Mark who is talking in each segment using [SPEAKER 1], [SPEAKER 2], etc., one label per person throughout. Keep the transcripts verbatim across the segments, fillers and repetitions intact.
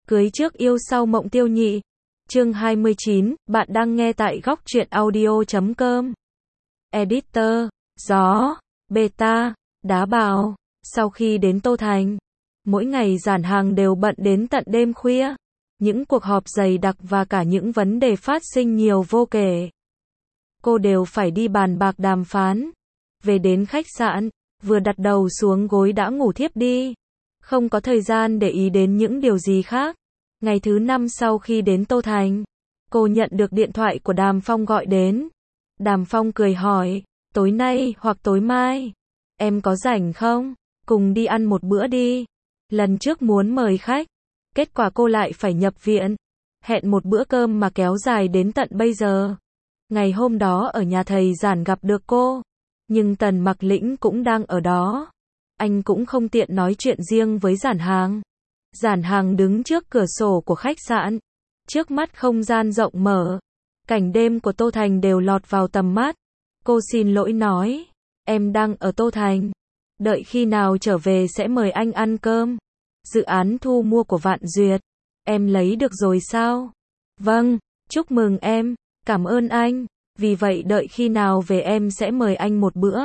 [SPEAKER 1] Cưới trước yêu sau mộng tiêu nhị. Chương hai mươi chín, bạn đang nghe tại góc truyện audio chấm com. Editor, gió, beta, đá bào. Sau khi đến Tô Thành, mỗi ngày Giản Hàng đều bận đến tận đêm khuya. Những cuộc họp dày đặc và cả những vấn đề phát sinh nhiều vô kể. Cô đều phải đi bàn bạc đàm phán. Về đến khách sạn, vừa đặt đầu xuống gối đã ngủ thiếp đi. Không có thời gian để ý đến những điều gì khác. Ngày thứ năm sau khi đến Tô Thành, cô nhận được điện thoại của Đàm Phong gọi đến. Đàm Phong cười hỏi, tối nay hoặc tối mai, em có rảnh không? Cùng đi ăn một bữa đi. Lần trước muốn mời khách, kết quả cô lại phải nhập viện. Hẹn một bữa cơm mà kéo dài đến tận bây giờ. Ngày hôm đó ở nhà thầy Giản gặp được cô, nhưng Tần Mặc Lĩnh cũng đang ở đó. Anh cũng không tiện nói chuyện riêng với Giản Hàng. Giản Hàng đứng trước cửa sổ của khách sạn. Trước mắt không gian rộng mở. Cảnh đêm của Tô Thành đều lọt vào tầm mắt. Cô xin lỗi nói, em đang ở Tô Thành. Đợi khi nào trở về sẽ mời anh ăn cơm. Dự án thu mua của Vạn Duyệt, em lấy được rồi sao? Vâng, chúc mừng em, cảm ơn anh. Vì vậy đợi khi nào về em sẽ mời anh một bữa.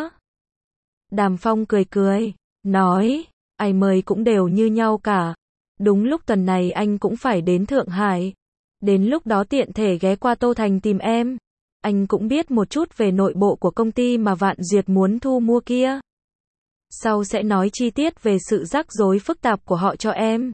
[SPEAKER 1] Đàm Phong cười cười, nói, ai mời cũng đều như nhau cả. Đúng lúc tuần này anh cũng phải đến Thượng Hải. Đến lúc đó tiện thể ghé qua Tô Thành tìm em. Anh cũng biết một chút về nội bộ của công ty mà Vạn Duyệt muốn thu mua kia. Sau sẽ nói chi tiết về sự rắc rối phức tạp của họ cho em.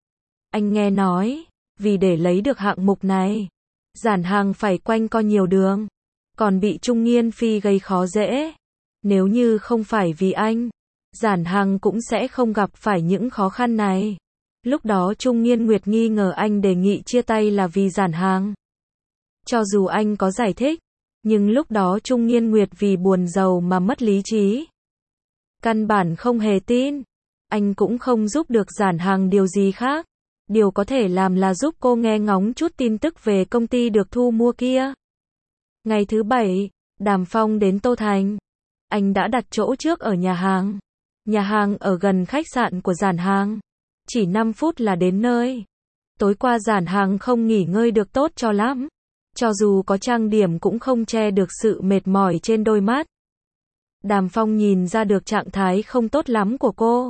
[SPEAKER 1] Anh nghe nói, vì để lấy được hạng mục này, Giản Hàng phải quanh co nhiều đường, còn bị Trung Nghiên Phi gây khó dễ. Nếu như không phải vì anh, Giản Hàng cũng sẽ không gặp phải những khó khăn này. Lúc đó Trung Nghiên Nguyệt nghi ngờ anh đề nghị chia tay là vì Giản Hàng. Cho dù anh có giải thích, nhưng lúc đó Trung Nghiên Nguyệt vì buồn giàu mà mất lý trí. Căn bản không hề tin. Anh cũng không giúp được Giản Hàng điều gì khác. Điều có thể làm là giúp cô nghe ngóng chút tin tức về công ty được thu mua kia. Ngày thứ bảy, Đàm Phong đến Tô Thành. Anh đã đặt chỗ trước ở nhà hàng. Nhà hàng ở gần khách sạn của Giản Hàng. Chỉ năm phút là đến nơi. Tối qua Giản Hàng không nghỉ ngơi được tốt cho lắm. Cho dù có trang điểm cũng không che được sự mệt mỏi trên đôi mắt. Đàm Phong nhìn ra được trạng thái không tốt lắm của cô.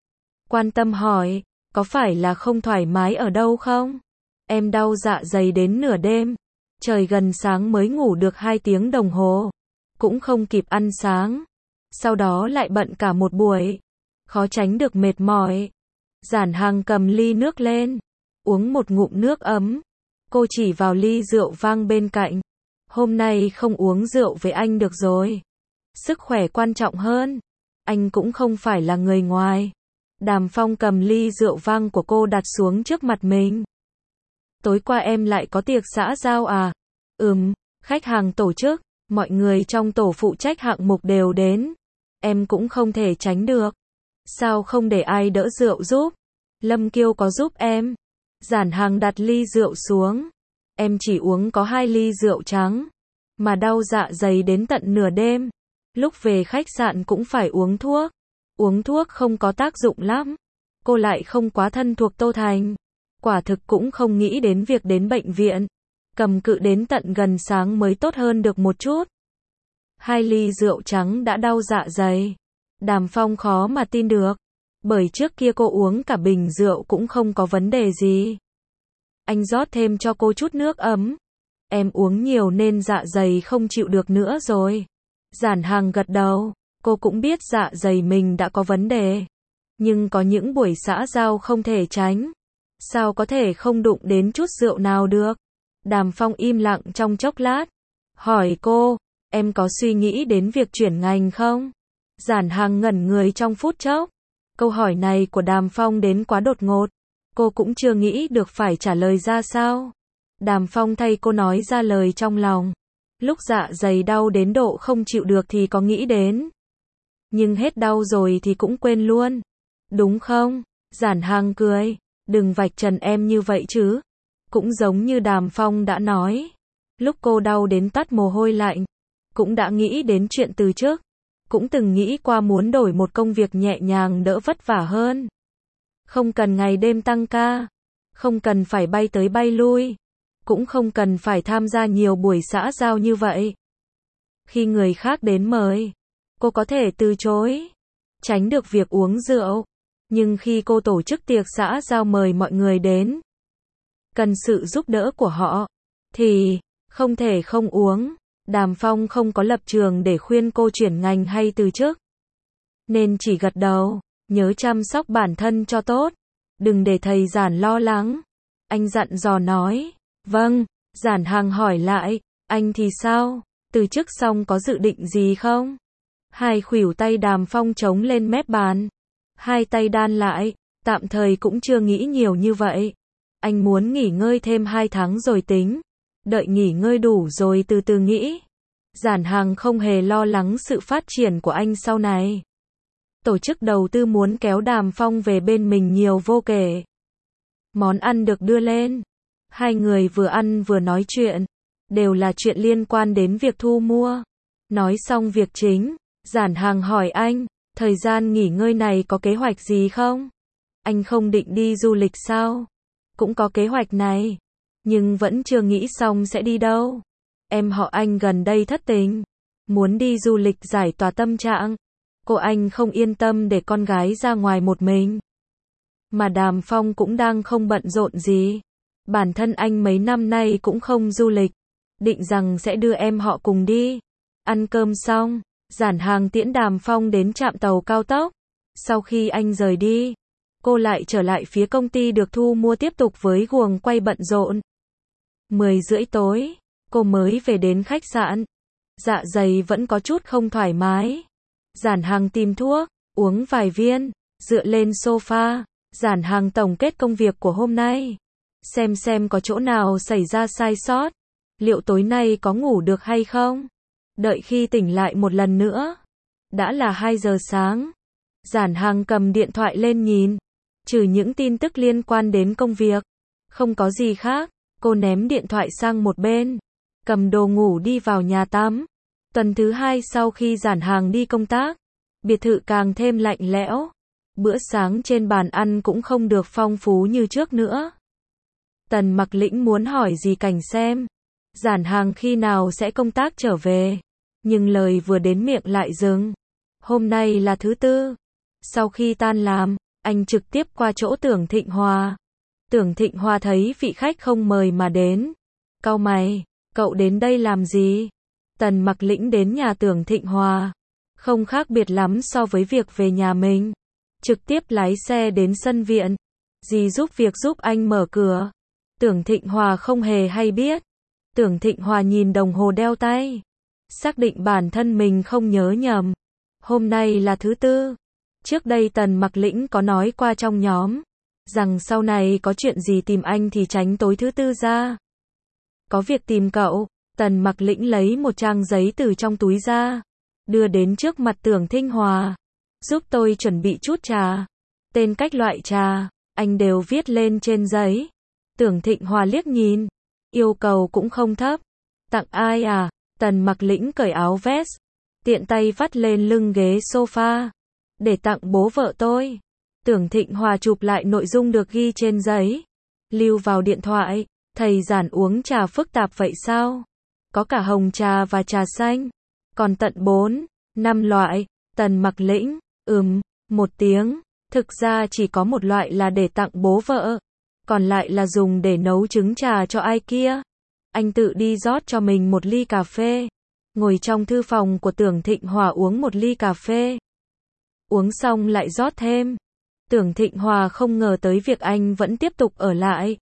[SPEAKER 1] Quan tâm hỏi, có phải là không thoải mái ở đâu không? Em đau dạ dày đến nửa đêm. Trời gần sáng mới ngủ được hai tiếng đồng hồ. Cũng không kịp ăn sáng. Sau đó lại bận cả một buổi. Khó tránh được mệt mỏi. Giản Hàng cầm ly nước lên. Uống một ngụm nước ấm. Cô chỉ vào ly rượu vang bên cạnh. Hôm nay không uống rượu với anh được rồi. Sức khỏe quan trọng hơn. Anh cũng không phải là người ngoài. Đàm Phong cầm ly rượu vang của cô đặt xuống trước mặt mình. Tối qua em lại có tiệc xã giao à? Ừm, khách hàng tổ chức. Mọi người trong tổ phụ trách hạng mục đều đến. Em cũng không thể tránh được. Sao không để ai đỡ rượu giúp? Lâm Kiêu có giúp em. Giản Hàng đặt ly rượu xuống. Em chỉ uống có hai ly rượu trắng. Mà đau dạ dày đến tận nửa đêm. Lúc về khách sạn cũng phải uống thuốc. Uống thuốc không có tác dụng lắm. Cô lại không quá thân thuộc Tô Thành. Quả thực cũng không nghĩ đến việc đến bệnh viện. Cầm cự đến tận gần sáng mới tốt hơn được một chút. Hai ly rượu trắng đã đau dạ dày. Đàm Phong khó mà tin được. Bởi trước kia cô uống cả bình rượu cũng không có vấn đề gì. Anh rót thêm cho cô chút nước ấm. Em uống nhiều nên dạ dày không chịu được nữa rồi. Giản Hàng gật đầu. Cô cũng biết dạ dày mình đã có vấn đề. Nhưng có những buổi xã giao không thể tránh. Sao có thể không đụng đến chút rượu nào được? Đàm Phong im lặng trong chốc lát. Hỏi cô, em có suy nghĩ đến việc chuyển ngành không? Giản Hàng ngẩn người trong phút chốc. Câu hỏi này của Đàm Phong đến quá đột ngột. Cô cũng chưa nghĩ được phải trả lời ra sao. Đàm Phong thay cô nói ra lời trong lòng. Lúc dạ dày đau đến độ không chịu được thì có nghĩ đến. Nhưng hết đau rồi thì cũng quên luôn. Đúng không? Giản Hàng cười. Đừng vạch trần em như vậy chứ. Cũng giống như Đàm Phong đã nói. Lúc cô đau đến toát mồ hôi lạnh. Cũng đã nghĩ đến chuyện từ trước. Cũng từng nghĩ qua muốn đổi một công việc nhẹ nhàng đỡ vất vả hơn. Không cần ngày đêm tăng ca. Không cần phải bay tới bay lui. Cũng không cần phải tham gia nhiều buổi xã giao như vậy. Khi người khác đến mời, cô có thể từ chối, tránh được việc uống rượu. Nhưng khi cô tổ chức tiệc xã giao mời mọi người đến, cần sự giúp đỡ của họ, thì không thể không uống. Đàm Phong không có lập trường để khuyên cô chuyển ngành hay từ chức, nên chỉ gật đầu, nhớ chăm sóc bản thân cho tốt, đừng để thầy Giản lo lắng. Anh dặn dò nói, vâng. Giản Hằng hỏi lại, anh thì sao, từ chức xong có dự định gì không? Hai khuỷu tay Đàm Phong chống lên mép bàn, hai tay đan lại, tạm thời cũng chưa nghĩ nhiều như vậy. Anh muốn nghỉ ngơi thêm hai tháng rồi tính, đợi nghỉ ngơi đủ rồi từ từ nghĩ. Giản Hằng không hề lo lắng sự phát triển của anh sau này. Tổ chức đầu tư muốn kéo Đàm Phong về bên mình nhiều vô kể. Món ăn được đưa lên, hai người vừa ăn vừa nói chuyện, đều là chuyện liên quan đến việc thu mua. Nói xong việc chính, Giản Hằng hỏi anh, thời gian nghỉ ngơi này có kế hoạch gì không? Anh không định đi du lịch sao? Cũng có kế hoạch này, nhưng vẫn chưa nghĩ xong sẽ đi đâu. Em họ anh gần đây thất tình, muốn đi du lịch giải tỏa tâm trạng. Cô anh không yên tâm để con gái ra ngoài một mình. Mà Đàm Phong cũng đang không bận rộn gì. Bản thân anh mấy năm nay cũng không du lịch, định rằng sẽ đưa em họ cùng đi. Ăn cơm xong, Giản Hằng tiễn Đàm Phong đến trạm tàu cao tốc. Sau khi anh rời đi, cô lại trở lại phía công ty được thu mua tiếp tục với guồng quay bận rộn. Mười rưỡi tối, cô mới về đến khách sạn. Dạ dày vẫn có chút không thoải mái. Giản Hằng tìm thuốc, uống vài viên, dựa lên sofa. Giản Hằng tổng kết công việc của hôm nay, xem xem có chỗ nào xảy ra sai sót, liệu tối nay có ngủ được hay không. Đợi khi tỉnh lại một lần nữa, đã là hai giờ sáng. Giản Hằng cầm điện thoại lên nhìn, trừ những tin tức liên quan đến công việc, không có gì khác. Cô ném điện thoại sang một bên, cầm đồ ngủ đi vào nhà tắm. Tuần thứ hai sau khi Giản Hằng đi công tác, biệt thự càng thêm lạnh lẽo. Bữa sáng trên bàn ăn cũng không được phong phú như trước nữa. Tần Mặc Lĩnh muốn hỏi gì Cảnh xem Giản Hằng khi nào sẽ công tác trở về, nhưng lời vừa đến miệng lại dừng. Hôm nay là thứ tư. Sau khi tan làm, anh trực tiếp qua chỗ Tưởng Thịnh Hòa. Tưởng Thịnh Hòa thấy vị khách không mời mà đến, cau mày, cậu đến đây làm gì? Tần Mặc Lĩnh đến nhà Tưởng Thịnh Hòa, không khác biệt lắm so với việc về nhà mình. Trực tiếp lái xe đến sân viện. Dì giúp việc giúp anh mở cửa. Tưởng Thịnh Hòa không hề hay biết. Tưởng Thịnh Hòa nhìn đồng hồ đeo tay, xác định bản thân mình không nhớ nhầm. Hôm nay là thứ tư. Trước đây Tần Mặc Lĩnh có nói qua trong nhóm, rằng sau này có chuyện gì tìm anh thì tránh tối thứ tư ra. Có việc tìm cậu. Tần Mặc Lĩnh lấy một trang giấy từ trong túi ra, đưa đến trước mặt Tưởng Thịnh Hòa. Giúp tôi chuẩn bị chút trà. Tên cách loại trà, anh đều viết lên trên giấy. Tưởng Thịnh Hòa liếc nhìn, yêu cầu cũng không thấp. Tặng ai à? Tần Mặc Lĩnh cởi áo vest, tiện tay vắt lên lưng ghế sofa. Để tặng bố vợ tôi. Tưởng Thịnh Hòa chụp lại nội dung được ghi trên giấy, lưu vào điện thoại. Thầy Giản uống trà phức tạp vậy sao? Có cả hồng trà và trà xanh, còn tận bốn, năm loại. Tần Mặc Lĩnh, ừm, một tiếng. Thực ra chỉ có một loại là để tặng bố vợ, còn lại là dùng để nấu trứng trà cho ai kia. Anh tự đi rót cho mình một ly cà phê, ngồi trong thư phòng của Tưởng Thịnh Hòa uống một ly cà phê. Uống xong lại rót thêm. Tưởng Thịnh Hòa không ngờ tới việc anh vẫn tiếp tục ở lại.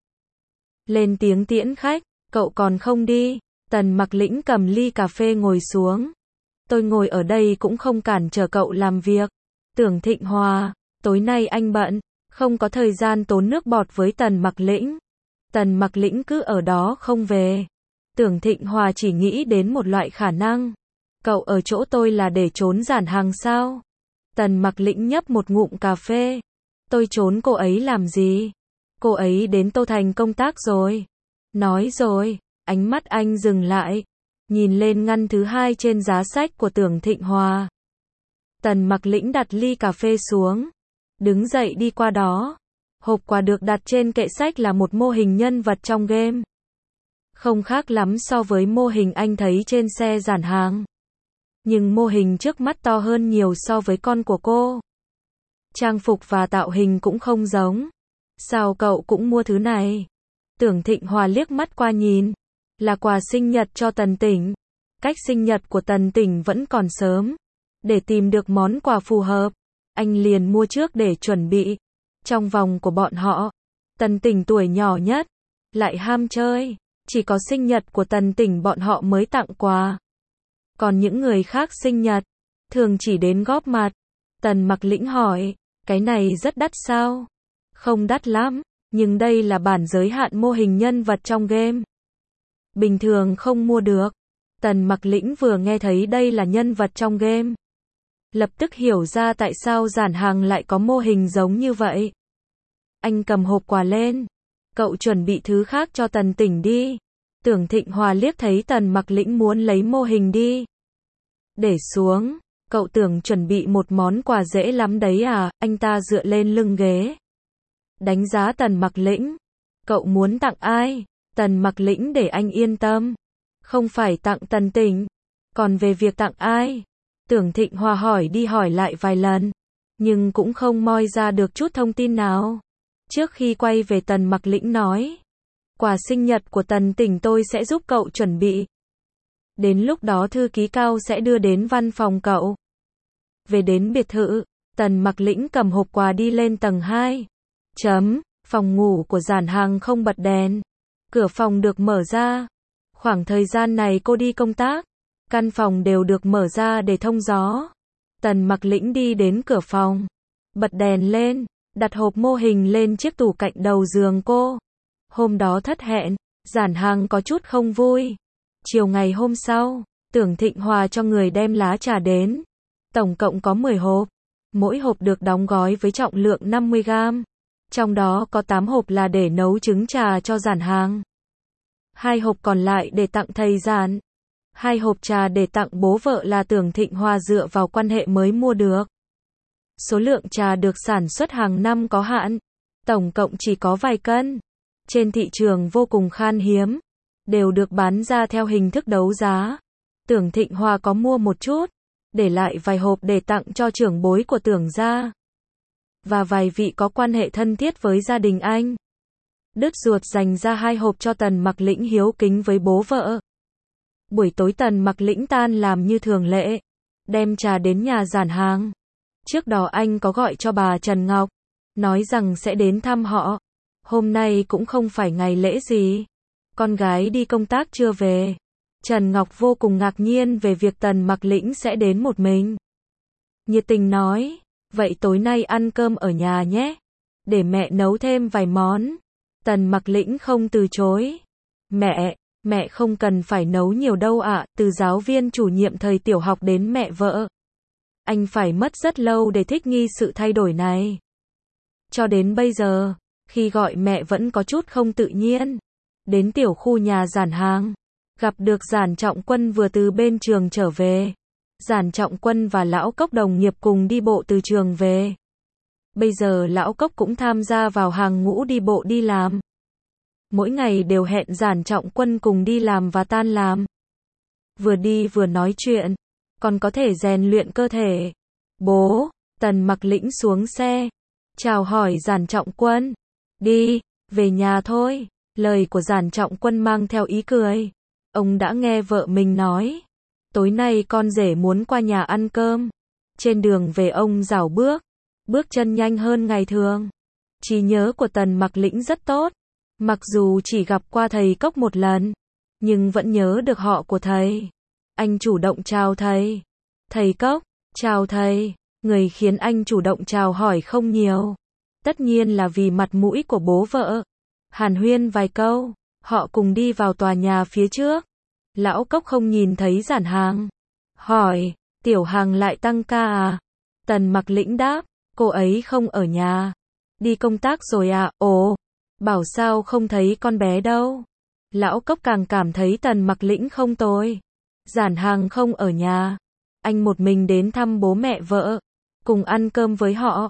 [SPEAKER 1] Lên tiếng tiễn khách, cậu còn không đi? Tần Mặc Lĩnh cầm ly cà phê ngồi xuống. Tôi ngồi ở đây cũng không cản trở cậu làm việc. Tưởng Thịnh Hòa, tối nay anh bận, không có thời gian tốn nước bọt với Tần Mặc Lĩnh. Tần Mặc Lĩnh cứ ở đó không về. Tưởng Thịnh Hòa chỉ nghĩ đến một loại khả năng. Cậu ở chỗ tôi là để trốn Giản Hằng sao? Tần Mặc Lĩnh nhấp một ngụm cà phê. Tôi trốn cô ấy làm gì? Cô ấy đến Tô Thành công tác rồi. Nói rồi, ánh mắt anh dừng lại, nhìn lên ngăn thứ hai trên giá sách của Tưởng Thịnh Hòa. Tần Mặc Lĩnh đặt ly cà phê xuống, đứng dậy đi qua đó. Hộp quà được đặt trên kệ sách là một mô hình nhân vật trong game. Không khác lắm so với mô hình anh thấy trên xe giản hàng. Nhưng mô hình trước mắt to hơn nhiều so với con của cô. Trang phục và tạo hình cũng không giống. Sao cậu cũng mua thứ này? Tưởng Thịnh Hòa liếc mắt qua nhìn. Là quà sinh nhật cho Tần Tỉnh. Cách sinh nhật của Tần Tỉnh vẫn còn sớm. Để tìm được món quà phù hợp, anh liền mua trước để chuẩn bị. Trong vòng của bọn họ, Tần Tỉnh tuổi nhỏ nhất, lại ham chơi. Chỉ có sinh nhật của Tần Tỉnh bọn họ mới tặng quà. Còn những người khác sinh nhật, thường chỉ đến góp mặt. Tần Mặc Lĩnh hỏi, cái này rất đắt sao? Không đắt lắm, nhưng đây là bản giới hạn mô hình nhân vật trong game. Bình thường không mua được. Tần Mặc Lĩnh vừa nghe thấy đây là nhân vật trong game, lập tức hiểu ra tại sao giản hàng lại có mô hình giống như vậy. Anh cầm hộp quà lên. Cậu chuẩn bị thứ khác cho Tần Tỉnh đi. Tưởng Thịnh Hòa liếc thấy Tần Mặc Lĩnh muốn lấy mô hình đi. Để xuống. Cậu tưởng chuẩn bị một món quà dễ lắm đấy à? Anh ta dựa lên lưng ghế, đánh giá Tần Mặc Lĩnh. Cậu muốn tặng ai? Tần Mặc Lĩnh để anh yên tâm. Không phải tặng Tần Tỉnh. Còn về việc tặng ai? Tưởng Thịnh Hòa hỏi đi hỏi lại vài lần, nhưng cũng không moi ra được chút thông tin nào. Trước khi quay về Tần Mặc Lĩnh nói, quà sinh nhật của Tần Tỉnh tôi sẽ giúp cậu chuẩn bị. Đến lúc đó thư ký Cao sẽ đưa đến văn phòng cậu. Về đến biệt thự, Tần Mặc Lĩnh cầm hộp quà đi lên tầng hai. Chấm, phòng ngủ của giản hàng không bật đèn. Cửa phòng được mở ra. Khoảng thời gian này cô đi công tác, căn phòng đều được mở ra để thông gió. Tần Mặc Lĩnh đi đến cửa phòng, bật đèn lên, đặt hộp mô hình lên chiếc tủ cạnh đầu giường cô. Hôm đó thất hẹn, giản hàng có chút không vui. Chiều ngày hôm sau, Tưởng Thịnh Hòa cho người đem lá trà đến. Tổng cộng có mười hộp. Mỗi hộp được đóng gói với trọng lượng năm mươi gam. Trong đó có tám hộp là để nấu trứng trà cho giản hàng. Hai hộp còn lại để tặng thầy giản. Hai hộp trà để tặng bố vợ là Tưởng Thịnh Hòa dựa vào quan hệ mới mua được. Số lượng trà được sản xuất hàng năm có hạn. Tổng cộng chỉ có vài cân. Trên thị trường vô cùng khan hiếm. Đều được bán ra theo hình thức đấu giá. Tưởng Thịnh Hòa có mua một chút, để lại vài hộp để tặng cho trưởng bối của Tưởng gia. Và vài vị có quan hệ thân thiết với gia đình anh. Đứt ruột dành ra hai hộp cho Tần Mặc Lĩnh hiếu kính với bố vợ. Buổi tối Tần Mặc Lĩnh tan làm như thường lệ, đem trà đến nhà giản hàng. Trước đó anh có gọi cho bà Trần Ngọc, nói rằng sẽ đến thăm họ. Hôm nay cũng không phải ngày lễ gì. Con gái đi công tác chưa về. Trần Ngọc vô cùng ngạc nhiên về việc Tần Mặc Lĩnh sẽ đến một mình. Nhiệt tình nói, vậy tối nay ăn cơm ở nhà nhé. Để mẹ nấu thêm vài món. Tần Mặc Lĩnh không từ chối. Mẹ, mẹ không cần phải nấu nhiều đâu ạ, từ giáo viên chủ nhiệm thời tiểu học đến mẹ vợ. Anh phải mất rất lâu để thích nghi sự thay đổi này. Cho đến bây giờ, khi gọi mẹ vẫn có chút không tự nhiên. Đến tiểu khu nhà giản hàng, gặp được Giản Trọng Quân vừa từ bên trường trở về. Giản Trọng Quân và Lão Cốc đồng nghiệp cùng đi bộ từ trường về. Bây giờ Lão Cốc cũng tham gia vào hàng ngũ đi bộ đi làm. Mỗi ngày đều hẹn Giản Trọng Quân cùng đi làm và tan làm. Vừa đi vừa nói chuyện, còn có thể rèn luyện cơ thể. Bố, Tần Mặc Lĩnh xuống xe, chào hỏi Giản Trọng Quân. Đi, về nhà thôi. Lời của Giản Trọng Quân mang theo ý cười. Ông đã nghe vợ mình nói, tối nay con rể muốn qua nhà ăn cơm. Trên đường về ông rảo bước, bước chân nhanh hơn ngày thường. Trí nhớ của Tần Mặc Lĩnh rất tốt. Mặc dù chỉ gặp qua thầy Cốc một lần, nhưng vẫn nhớ được họ của thầy. Anh chủ động chào thầy. Thầy Cốc, chào thầy. Người khiến anh chủ động chào hỏi không nhiều. Tất nhiên là vì mặt mũi của bố vợ. Hàn huyên vài câu, họ cùng đi vào tòa nhà phía trước. Lão Cốc không nhìn thấy giản hàng. Hỏi, tiểu hàng lại tăng ca à? Tần Mặc Lĩnh đáp, cô ấy không ở nhà. Đi công tác rồi à? Ồ, bảo sao không thấy con bé đâu. Lão Cốc càng cảm thấy Tần Mặc Lĩnh không tồi. Giản hàng không ở nhà. Anh một mình đến thăm bố mẹ vợ, cùng ăn cơm với họ.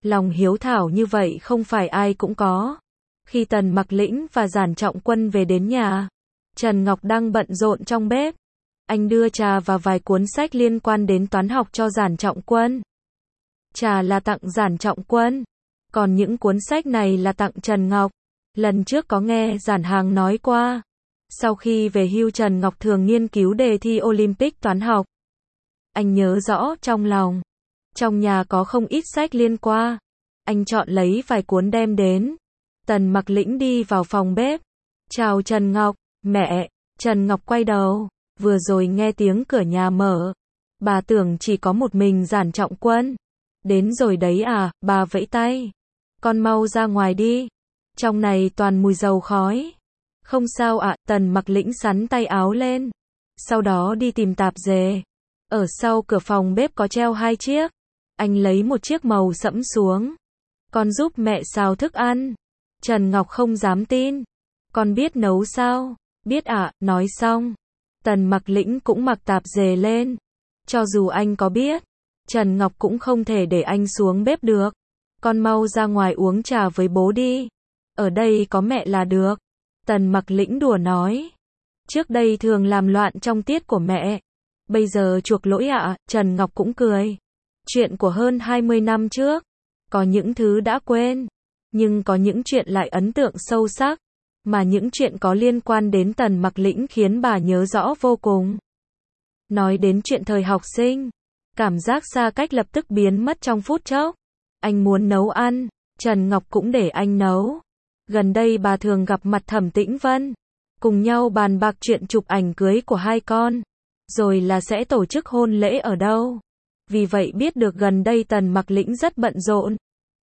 [SPEAKER 1] Lòng hiếu thảo như vậy không phải ai cũng có. Khi Tần Mặc Lĩnh và Giản Trọng Quân về đến nhà, Trần Ngọc đang bận rộn trong bếp. Anh đưa trà và vài cuốn sách liên quan đến toán học cho Giản Trọng Quân. Trà là tặng Giản Trọng Quân, còn những cuốn sách này là tặng Trần Ngọc. Lần trước có nghe Giản Hàng nói qua, sau khi về hưu Trần Ngọc thường nghiên cứu đề thi Olympic toán học. Anh nhớ rõ trong lòng, trong nhà có không ít sách liên quan. Anh chọn lấy vài cuốn đem đến. Tần Mặc Lĩnh đi vào phòng bếp. Chào Trần Ngọc, mẹ. Trần Ngọc quay đầu, vừa rồi nghe tiếng cửa nhà mở. Bà tưởng chỉ có một mình Giản Trọng Quân. Đến rồi đấy à, bà vẫy tay. Con mau ra ngoài đi. Trong này toàn mùi dầu khói. Không sao ạ, Tần Mặc Lĩnh sắn tay áo lên. Sau đó đi tìm tạp dề. Ở sau cửa phòng bếp có treo hai chiếc. Anh lấy một chiếc màu sẫm xuống. Con giúp mẹ xào thức ăn. Trần Ngọc không dám tin. Con biết nấu sao? Biết ạ, à, nói xong. Tần Mặc Lĩnh cũng mặc tạp dề lên. Cho dù anh có biết, Trần Ngọc cũng không thể để anh xuống bếp được. Con mau ra ngoài uống trà với bố đi. Ở đây có mẹ là được. Tần Mặc Lĩnh đùa nói. Trước đây thường làm loạn trong tiết của mẹ. Bây giờ chuộc lỗi ạ, à, Trần Ngọc cũng cười. Chuyện của hơn hai mươi năm trước. Có những thứ đã quên. Nhưng có những chuyện lại ấn tượng sâu sắc. Mà những chuyện có liên quan đến Tần Mặc Lĩnh khiến bà nhớ rõ vô cùng. Nói đến chuyện thời học sinh, cảm giác xa cách lập tức biến mất trong phút chốc. Anh muốn nấu ăn, Trần Ngọc cũng để anh nấu. Gần đây bà thường gặp mặt Thẩm Tĩnh Vân, cùng nhau bàn bạc chuyện chụp ảnh cưới của hai con, rồi là sẽ tổ chức hôn lễ ở đâu. Vì vậy biết được gần đây Tần Mặc Lĩnh rất bận rộn.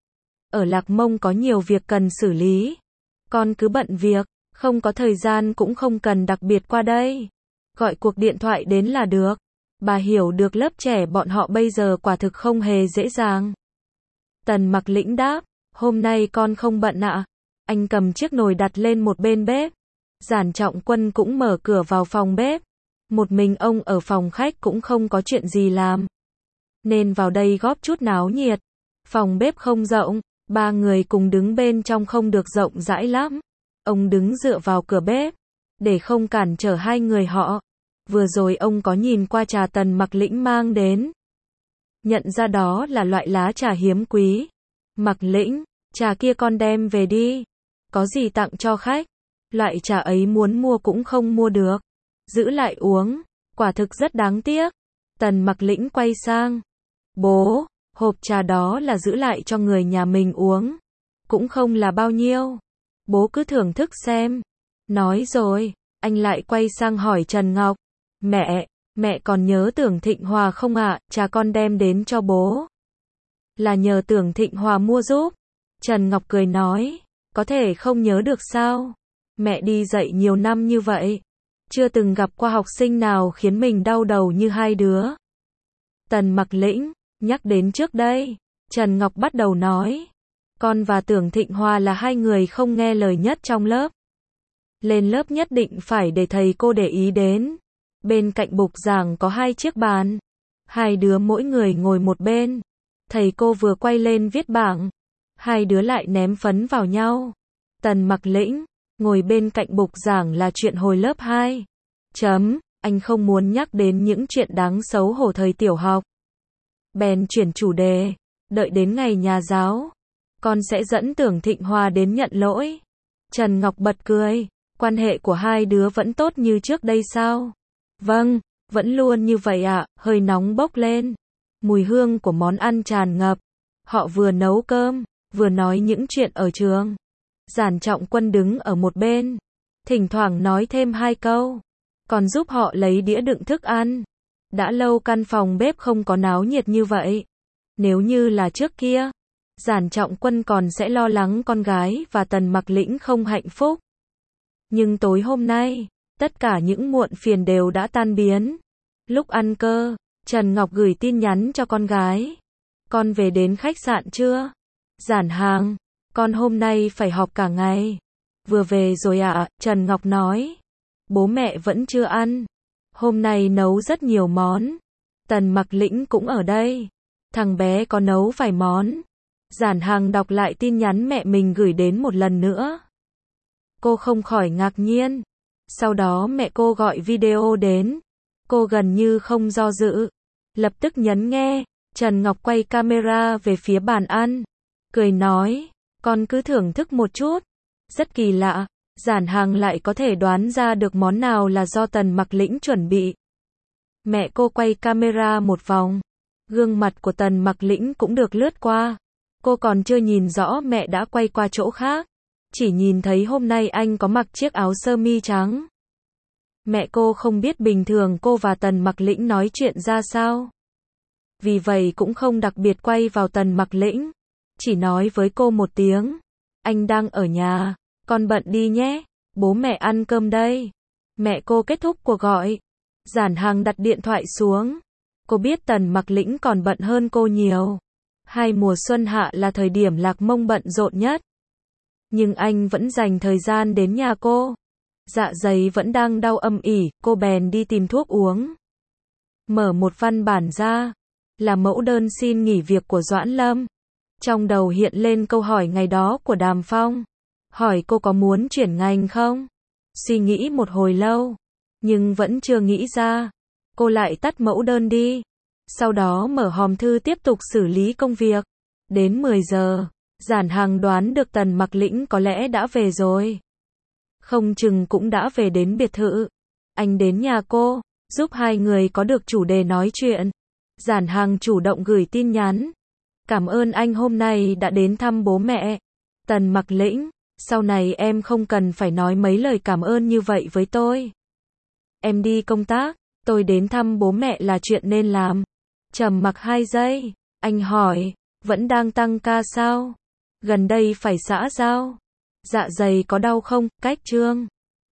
[SPEAKER 1] Ở Lạc Mông có nhiều việc cần xử lý. Con cứ bận việc, không có thời gian cũng không cần đặc biệt qua đây. Gọi cuộc điện thoại đến là được. Bà hiểu được lớp trẻ bọn họ bây giờ quả thực không hề dễ dàng. Tần Mặc Lĩnh đáp, hôm nay con không bận ạ. Anh cầm chiếc nồi đặt lên một bên bếp. Giản Trọng Quân cũng mở cửa vào phòng bếp. Một mình ông ở phòng khách cũng không có chuyện gì làm, nên vào đây góp chút náo nhiệt. Phòng bếp không rộng, ba người cùng đứng bên trong không được rộng rãi lắm. Ông đứng dựa vào cửa bếp, để không cản trở hai người họ. Vừa rồi ông có nhìn qua trà Tần Mặc Lĩnh mang đến. Nhận ra đó là loại lá trà hiếm quý. Mặc Lĩnh, trà kia con đem về đi. Có gì tặng cho khách. Loại trà ấy muốn mua cũng không mua được. Giữ lại uống, quả thực rất đáng tiếc. Tần Mặc Lĩnh quay sang. Bố, hộp trà đó là giữ lại cho người nhà mình uống. Cũng không là bao nhiêu. Bố cứ thưởng thức xem. Nói rồi, anh lại quay sang hỏi Trần Ngọc. Mẹ, mẹ còn nhớ Tưởng Thịnh Hòa không ạ? Trà con đem đến cho bố. Là nhờ Tưởng Thịnh Hòa mua giúp. Trần Ngọc cười nói. Có thể không nhớ được sao? Mẹ đi dạy nhiều năm như vậy. Chưa từng gặp qua học sinh nào khiến mình đau đầu như hai đứa. Tần Mặc Lĩnh, nhắc đến trước đây. Trần Ngọc bắt đầu nói. Con và Tưởng Thịnh Hòa là hai người không nghe lời nhất trong lớp. Lên lớp nhất định phải để thầy cô để ý đến. Bên cạnh bục giảng có hai chiếc bàn. Hai đứa mỗi người ngồi một bên. Thầy cô vừa quay lên viết bảng. Hai đứa lại ném phấn vào nhau. Tần Mặc Lĩnh, ngồi bên cạnh bục giảng là chuyện hồi lớp hai. Chấm, anh không muốn nhắc đến những chuyện đáng xấu hổ thời tiểu học. Bèn chuyển chủ đề, đợi đến ngày nhà giáo. Con sẽ dẫn Tưởng Thịnh Hòa đến nhận lỗi. Trần Ngọc bật cười, quan hệ của hai đứa vẫn tốt như trước đây sao? Vâng, vẫn luôn như vậy ạ, à, hơi nóng bốc lên. Mùi hương của món ăn tràn ngập. Họ vừa nấu cơm, vừa nói những chuyện ở trường. Giản Trọng Quân đứng ở một bên, thỉnh thoảng nói thêm hai câu, còn giúp họ lấy đĩa đựng thức ăn. Đã lâu căn phòng bếp không có náo nhiệt như vậy. Nếu như là trước kia, Giản Trọng Quân còn sẽ lo lắng con gái và Tần Mặc Lĩnh không hạnh phúc. Nhưng tối hôm nay, tất cả những muộn phiền đều đã tan biến. Lúc ăn cơ, Trần Ngọc gửi tin nhắn cho con gái. Con về đến khách sạn chưa? Giản Hàng, con hôm nay phải họp cả ngày. Vừa về rồi ạ, à, Trần Ngọc nói. Bố mẹ vẫn chưa ăn. Hôm nay nấu rất nhiều món. Tần Mặc Lĩnh cũng ở đây. Thằng bé có nấu vài món. Giản Hằng đọc lại tin nhắn mẹ mình gửi đến một lần nữa. Cô không khỏi ngạc nhiên. Sau đó mẹ cô gọi video đến. Cô gần như không do dự. Lập tức nhấn nghe. Trần Ngọc quay camera về phía bàn ăn. Cười nói, con cứ thưởng thức một chút. Rất kỳ lạ, Giản Hằng lại có thể đoán ra được món nào là do Tần Mặc Lĩnh chuẩn bị. Mẹ cô quay camera một vòng. Gương mặt của Tần Mặc Lĩnh cũng được lướt qua. Cô còn chưa nhìn rõ mẹ đã quay qua chỗ khác. Chỉ nhìn thấy hôm nay anh có mặc chiếc áo sơ mi trắng. Mẹ cô không biết bình thường cô và Tần Mặc Lĩnh nói chuyện ra sao. Vì vậy cũng không đặc biệt quay vào Tần Mặc Lĩnh. Chỉ nói với cô một tiếng. Anh đang ở nhà, con bận đi nhé, bố mẹ ăn cơm đây. Mẹ cô kết thúc cuộc gọi. Giản Hằng đặt điện thoại xuống. Cô biết Tần Mặc Lĩnh còn bận hơn cô nhiều. Hai mùa xuân hạ là thời điểm Lạc Mông bận rộn nhất. Nhưng anh vẫn dành thời gian đến nhà cô. Dạ dày vẫn đang đau âm ỉ, cô bèn đi tìm thuốc uống. Mở một văn bản ra. Là mẫu đơn xin nghỉ việc của Doãn Lâm. Trong đầu hiện lên câu hỏi ngày đó của Đàm Phong. Hỏi cô có muốn chuyển ngành không? Suy nghĩ một hồi lâu. Nhưng vẫn chưa nghĩ ra. Cô lại tắt mẫu đơn đi. Sau đó mở hòm thư tiếp tục xử lý công việc. Đến mười giờ. Giản Hằng đoán được Tần Mặc Lĩnh có lẽ đã về rồi. Không chừng cũng đã về đến biệt thự. Anh đến nhà cô. Giúp hai người có được chủ đề nói chuyện. Giản Hằng chủ động gửi tin nhắn. Cảm ơn anh hôm nay đã đến thăm bố mẹ. Tần Mặc Lĩnh, sau này em không cần phải nói mấy lời cảm ơn như vậy với tôi. Em đi công tác, tôi đến thăm bố mẹ là chuyện nên làm. Trầm mặc hai giây, anh hỏi, vẫn đang tăng ca sao? Gần đây phải xã giao. Dạ dày có đau không? Cách trương.